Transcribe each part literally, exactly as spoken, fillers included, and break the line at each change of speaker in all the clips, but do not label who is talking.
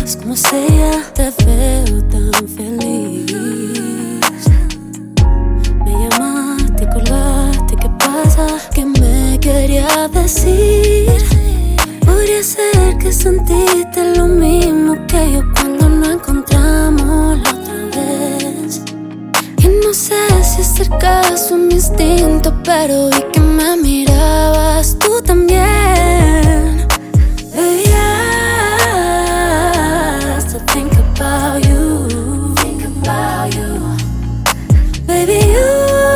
Es como sea, te veo tan feliz. Me llamaste y colgaste, ¿qué pasa? ¿Qué me querías decir? Podría ser que sentiste lo mismo que yo cuando nos encontramos la otra vez. Y no sé si hacer caso a mi instinto, pero vi que me mirabas tú también. Baby, I still think about you. Think about you. Baby, you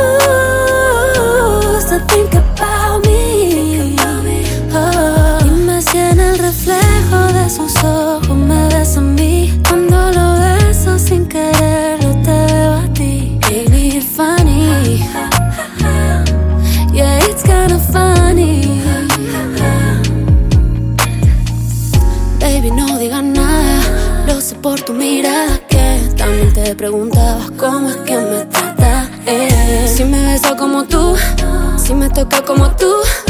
still think about me. Oh. Dime si en el reflejo de sus ojos me ves a mí. Cuando lo beso sin quererlo te veo a ti. Ain't it funny? Yeah, it's kinda funny. Baby, no digas nada, lo sé por tu mirada, que también te preguntabas cómo es que me tratas. Eh. Si me besas como tú, si me toca como tú,